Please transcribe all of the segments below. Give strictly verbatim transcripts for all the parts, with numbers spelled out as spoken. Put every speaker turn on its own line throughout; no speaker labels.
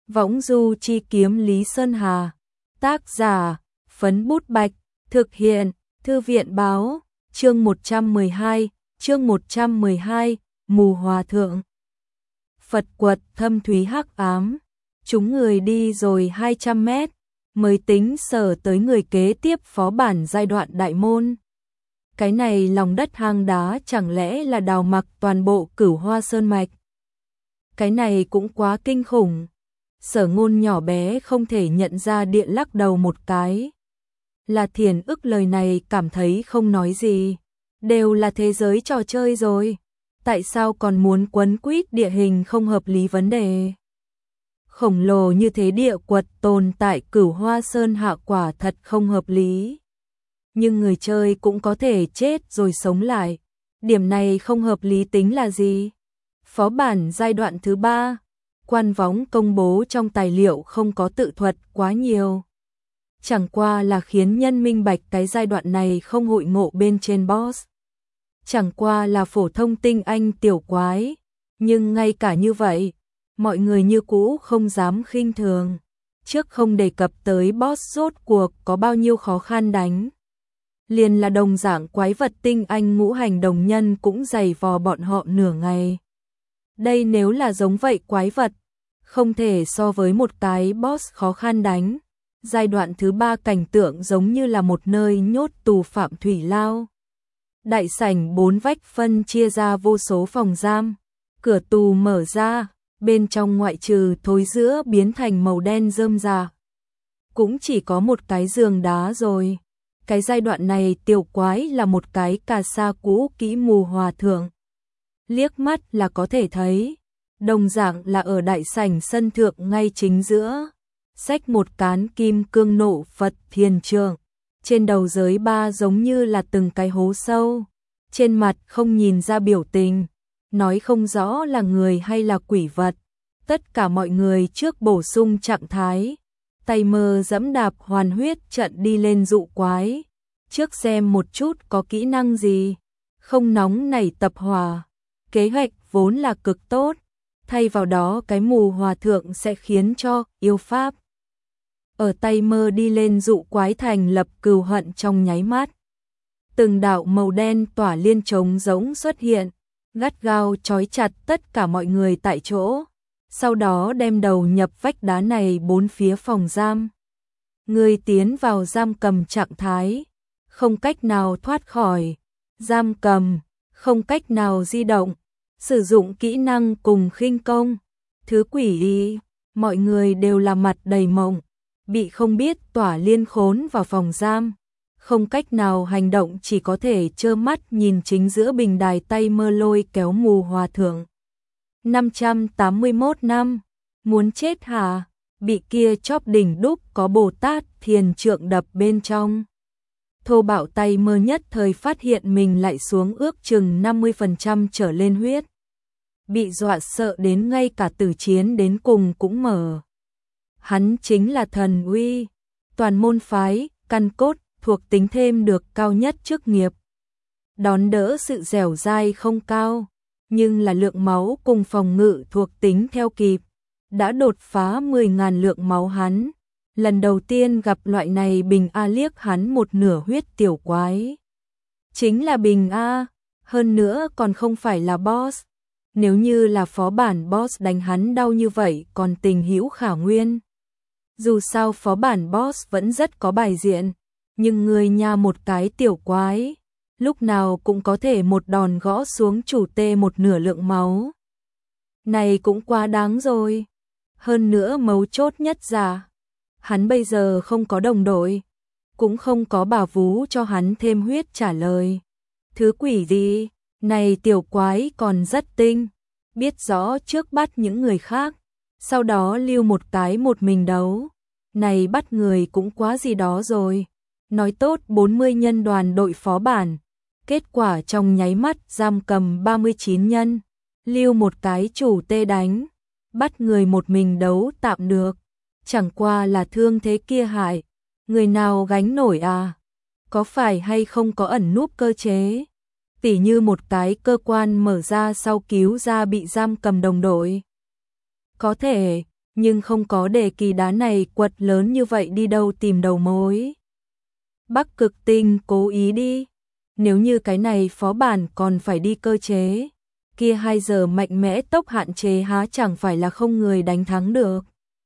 Võng du chi kiếm Lý Sơn Hà. Tác giả, Phấn Bút Bạch. Thực hiện, Thư viện báo. Chương một trăm mười hai, chương một trăm mười hai, Mù Hòa Thượng. Phật quật thâm thúy hắc ám. Chúng người đi rồi hai trăm mét, mới tính sở tới người kế tiếp phó bản giai đoạn đại môn. Cái này lòng đất hang đá chẳng lẽ là đào mặc toàn bộ Cửu Hoa Sơn Mạch. Cái này cũng quá kinh khủng. Sở Ngôn nhỏ bé không thể nhận ra điện lắc đầu một cái. Là Thiền ức lời này cảm thấy không nói gì. Đều là thế giới trò chơi rồi. Tại sao còn muốn quấn quýt địa hình không hợp lý vấn đề? Khổng lồ như thế địa quật tồn tại Cửu Hoa Sơn hạ quả thật không hợp lý. Nhưng người chơi cũng có thể chết rồi sống lại. Điểm này không hợp lý tính là gì? Phó bản giai đoạn thứ ba, Quan Võng công bố trong tài liệu không có tự thuật quá nhiều. Chẳng qua là khiến nhân minh bạch cái giai đoạn này không hội ngộ bên trên boss. Chẳng qua là phổ thông tinh anh tiểu quái. Nhưng ngay cả như vậy, mọi người như cũ không dám khinh thường. Trước không đề cập tới boss rốt cuộc có bao nhiêu khó khăn đánh. Liền là đồng dạng quái vật tinh anh ngũ hành đồng nhân cũng giày vò bọn họ nửa ngày. Đây nếu là giống vậy quái vật, không thể so với một cái boss khó khăn đánh. Giai đoạn thứ ba cảnh tượng giống như là một nơi nhốt tù phạm thủy lao. Đại sảnh bốn vách phân chia ra vô số phòng giam. Cửa tù mở ra, bên trong ngoại trừ thối giữa biến thành màu đen rơm rà. Cũng chỉ có một cái giường đá rồi. Cái giai đoạn này tiểu quái là một cái cà sa cũ kỹ Mù Hòa Thượng. Liếc mắt là có thể thấy. Đồng dạng là ở đại sảnh sân thượng ngay chính giữa. Xách một cán kim cương nộ Phật thiền trượng. Trên đầu giới ba giống như là từng cái hố sâu. Trên mặt không nhìn ra biểu tình. Nói không rõ là người hay là quỷ vật. Tất cả mọi người trước bổ sung trạng thái. Tay mơ dẫm đạp hoàn huyết trận đi lên dụ quái. Trước xem một chút có kỹ năng gì. Không nóng nảy tập hòa. Kế hoạch vốn là cực tốt. Thay vào đó cái Mù Hòa Thượng sẽ khiến cho yêu pháp. Ở tay mơ đi lên dụ quái thành lập cừu hận trong nháy mắt. Từng đạo màu đen tỏa liên trống giống xuất hiện. Gắt gao trói chặt tất cả mọi người tại chỗ. Sau đó đem đầu nhập vách đá này bốn phía phòng giam. Người tiến vào giam cầm trạng thái. Không cách nào thoát khỏi. Giam cầm. Không cách nào di động. Sử dụng kỹ năng cùng khinh công. Thứ quỷ ý. Mọi người đều là mặt đầy mộng. Bị không biết tỏa liên khốn vào phòng giam. Không cách nào hành động, chỉ có thể trơ mắt nhìn chính giữa bình đài tay mơ lôi kéo Mù Hòa Thượng. năm trăm tám mươi mốt năm. Muốn chết hả? Bị kia chóp đỉnh đúc có Bồ Tát thiền trượng đập bên trong. Thô bạo tay mơ nhất thời phát hiện mình lại xuống ước chừng năm mươi phần trăm trở lên huyết. Bị dọa sợ đến ngay cả tử chiến đến cùng cũng mở. Hắn chính là thần uy. Toàn môn phái, căn cốt, thuộc tính thêm được cao nhất chức nghiệp. Đón đỡ sự dẻo dai không cao. Nhưng là lượng máu cùng phòng ngự thuộc tính theo kịp. Đã đột phá mười nghìn lượng máu hắn. Lần đầu tiên gặp loại này Bình A liếc hắn một nửa huyết tiểu quái. Chính là Bình A, hơn nữa còn không phải là boss. Nếu như là phó bản boss đánh hắn đau như vậy còn tình hữu khả nguyên. Dù sao phó bản boss vẫn rất có bài diện, nhưng người nhà một cái tiểu quái, lúc nào cũng có thể một đòn gõ xuống chủ tê một nửa lượng máu. Này cũng quá đáng rồi. Hơn nữa mấu chốt nhất là hắn bây giờ không có đồng đội, cũng không có bà vú cho hắn thêm huyết trả lời. Thứ quỷ gì, này tiểu quái còn rất tinh, biết rõ trước bắt những người khác, sau đó lưu một cái một mình đấu. Này bắt người cũng quá gì đó rồi. Nói tốt bốn mươi nhân đoàn đội phó bản, kết quả trong nháy mắt giam cầm ba mươi chín nhân, lưu một cái chủ tê đánh, bắt người một mình đấu tạm được. Chẳng qua là thương thế kia hại, người nào gánh nổi à? Có phải hay không có ẩn núp cơ chế? Tỉ như một cái cơ quan mở ra sau cứu ra bị giam cầm đồng đội. Có thể, nhưng không có để kỳ đá này quật lớn như vậy đi đâu tìm đầu mối. Bắc Cực Tinh cố ý đi, nếu như cái này phó bản còn phải đi cơ chế, kia hai giờ mạnh mẽ tốc hạn chế há chẳng phải là không người đánh thắng được.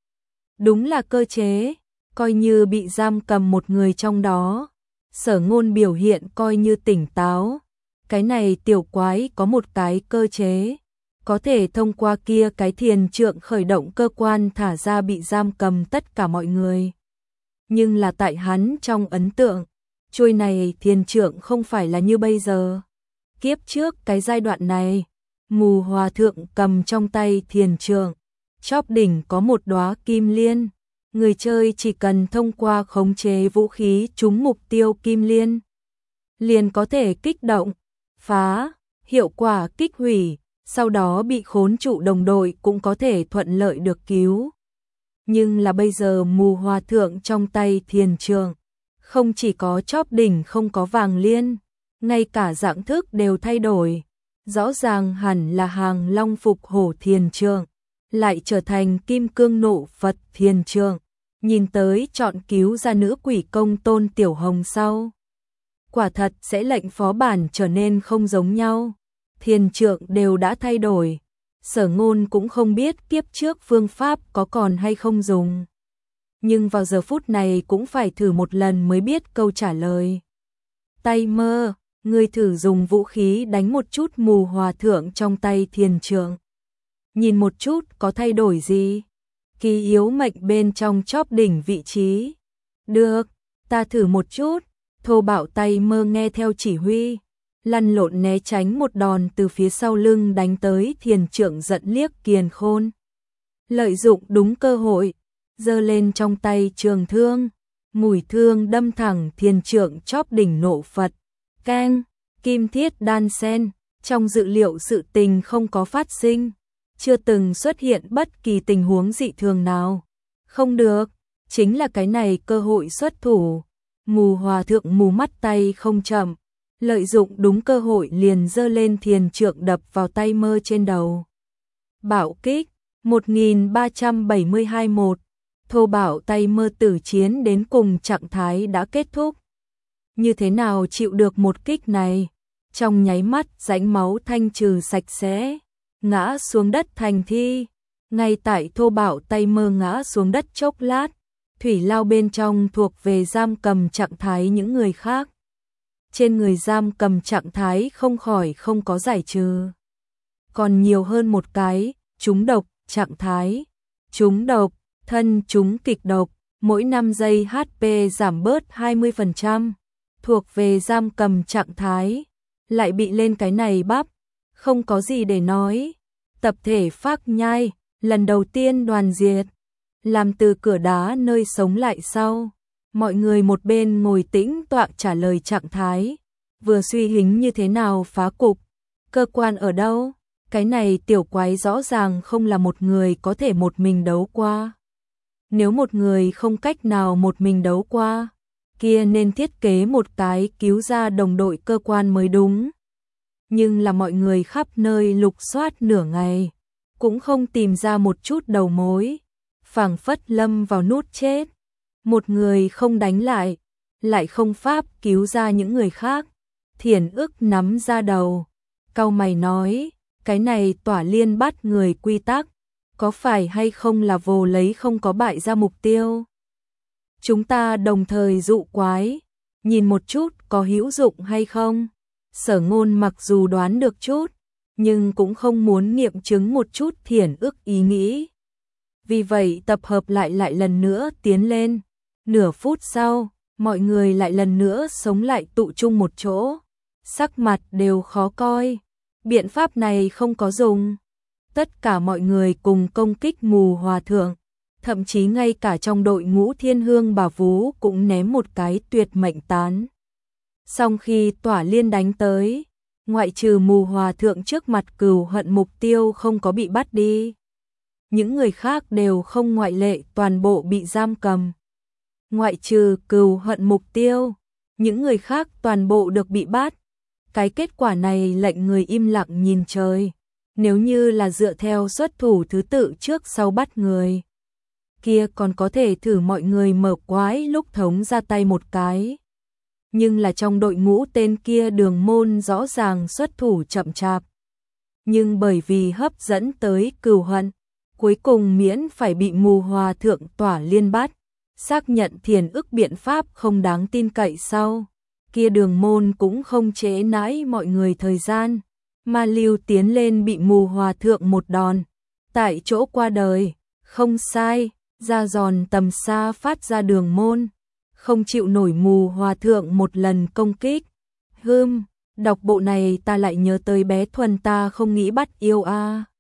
Đúng là cơ chế, coi như bị giam cầm một người trong đó, Sở Ngôn biểu hiện coi như tỉnh táo. Cái này tiểu quái có một cái cơ chế, có thể thông qua kia cái thiền trượng khởi động cơ quan thả ra bị giam cầm tất cả mọi người. Nhưng là tại hắn trong ấn tượng, chuôi này thiền trượng không phải là như bây giờ. Kiếp trước cái giai đoạn này, Mù Hòa Thượng cầm trong tay thiền trượng, chóp đỉnh có một đóa kim liên. Người chơi chỉ cần thông qua khống chế vũ khí trúng mục tiêu kim liên, liền có thể kích động, phá, hiệu quả kích hủy, sau đó bị khốn trụ đồng đội cũng có thể thuận lợi được cứu. Nhưng là bây giờ Mù Hòa Thượng trong tay thiền trượng, không chỉ có chóp đỉnh không có vàng liên, ngay cả dạng thức đều thay đổi. Rõ ràng hẳn là hàng long phục hổ thiền trượng, lại trở thành kim cương nộ Phật thiền trượng. Nhìn tới chọn cứu ra nữ quỷ công Tôn Tiểu Hồng sau, quả thật sẽ lệnh phó bản trở nên không giống nhau. Thiền trượng đều đã thay đổi, Sở Ngôn cũng không biết kiếp trước phương pháp có còn hay không dùng. Nhưng vào giờ phút này cũng phải thử một lần mới biết câu trả lời. Tay mơ, ngươi thử dùng vũ khí đánh một chút Mù Hòa Thượng trong tay thiền trượng. Nhìn một chút có thay đổi gì? Ký yếu mệnh bên trong chóp đỉnh vị trí. Được, ta thử một chút. Thô bạo tay mơ nghe theo chỉ huy, lăn lộn né tránh một đòn từ phía sau lưng đánh tới thiền trượng giận liếc Kiền Khôn. Lợi dụng đúng cơ hội, giơ lên trong tay trường thương, mũi thương đâm thẳng thiền trượng chóp đỉnh nộ Phật. Keng, kim thiết đan sen, trong dự liệu sự tình không có phát sinh, chưa từng xuất hiện bất kỳ tình huống dị thường nào. Không được, chính là cái này cơ hội xuất thủ. Mù Hòa Thượng mù mắt tay không chậm, lợi dụng đúng cơ hội liền giơ lên thiền trượng đập vào tay mơ trên đầu. Bạo kích, một nghìn ba trăm bảy mươi hai một, thô bạo tay mơ tử chiến đến cùng trạng thái đã kết thúc. Như thế nào chịu được một kích này? Trong nháy mắt rãnh máu thanh trừ sạch sẽ, ngã xuống đất thành thi. Ngay tại thô bạo tay mơ ngã xuống đất chốc lát, thủy lao bên trong thuộc về giam cầm trạng thái những người khác. Trên người giam cầm trạng thái không khỏi không có giải trừ. Còn nhiều hơn một cái, trúng độc trạng thái. Trúng độc, thân trúng kịch độc, mỗi năm giây hát pê giảm bớt hai mươi phần trăm. Thuộc về giam cầm trạng thái, lại bị lên cái này bắp, không có gì để nói. Tập thể phác nhai, lần đầu tiên đoàn diệt. Làm từ cửa đá nơi sống lại sau, mọi người một bên ngồi tĩnh tọa trả lời trạng thái, vừa suy hính như thế nào phá cục, cơ quan ở đâu, cái này tiểu quái rõ ràng không là một người có thể một mình đấu qua. Nếu một người không cách nào một mình đấu qua, kia nên thiết kế một cái cứu ra đồng đội cơ quan mới đúng. Nhưng là mọi người khắp nơi lục soát nửa ngày, cũng không tìm ra một chút đầu mối. Phảng phất lâm vào nút chết, một người không đánh lại, lại không pháp cứu ra những người khác. Thiền ức nắm ra đầu, cau mày nói, cái này tỏa liên bắt người quy tắc, có phải hay không là vồ lấy không có bại ra mục tiêu? Chúng ta đồng thời dụ quái, nhìn một chút có hữu dụng hay không? Sở Ngôn mặc dù đoán được chút, nhưng cũng không muốn nghiệm chứng một chút thiền ức ý nghĩ. Vì vậy tập hợp lại lại lần nữa tiến lên. Nửa phút sau, mọi người lại lần nữa sống lại tụ chung một chỗ. Sắc mặt đều khó coi. Biện pháp này không có dùng. Tất cả mọi người cùng công kích Mù Hòa Thượng. Thậm chí ngay cả trong đội ngũ Thiên Hương Bà Vú cũng ném một cái tuyệt mệnh tán. Xong khi tỏa liên đánh tới, ngoại trừ Mù Hòa Thượng trước mặt cừu hận mục tiêu không có bị bắt đi. Những người khác đều không ngoại lệ toàn bộ bị giam cầm. Ngoại trừ cừu hận mục tiêu, những người khác toàn bộ được bị bắt. Cái kết quả này lệnh người im lặng nhìn trời. Nếu như là dựa theo xuất thủ thứ tự trước sau bắt người, kia còn có thể thử mọi người mở quái lúc thống ra tay một cái. Nhưng là trong đội ngũ tên kia Đường Môn rõ ràng xuất thủ chậm chạp. Nhưng bởi vì hấp dẫn tới cừu hận, cuối cùng miễn phải bị Mù Hòa Thượng tỏa liên bắt, xác nhận thiền ức biện pháp không đáng tin cậy sau. Kia Đường Môn cũng không trễ nãi mọi người thời gian, mà lưu tiến lên bị Mù Hòa Thượng một đòn, tại chỗ qua đời. Không sai, ra giòn tầm xa phát ra Đường Môn, không chịu nổi Mù Hòa Thượng một lần công kích. Hừm, đọc bộ này ta lại nhớ tới bé Thuần ta không nghĩ bắt yêu a. À.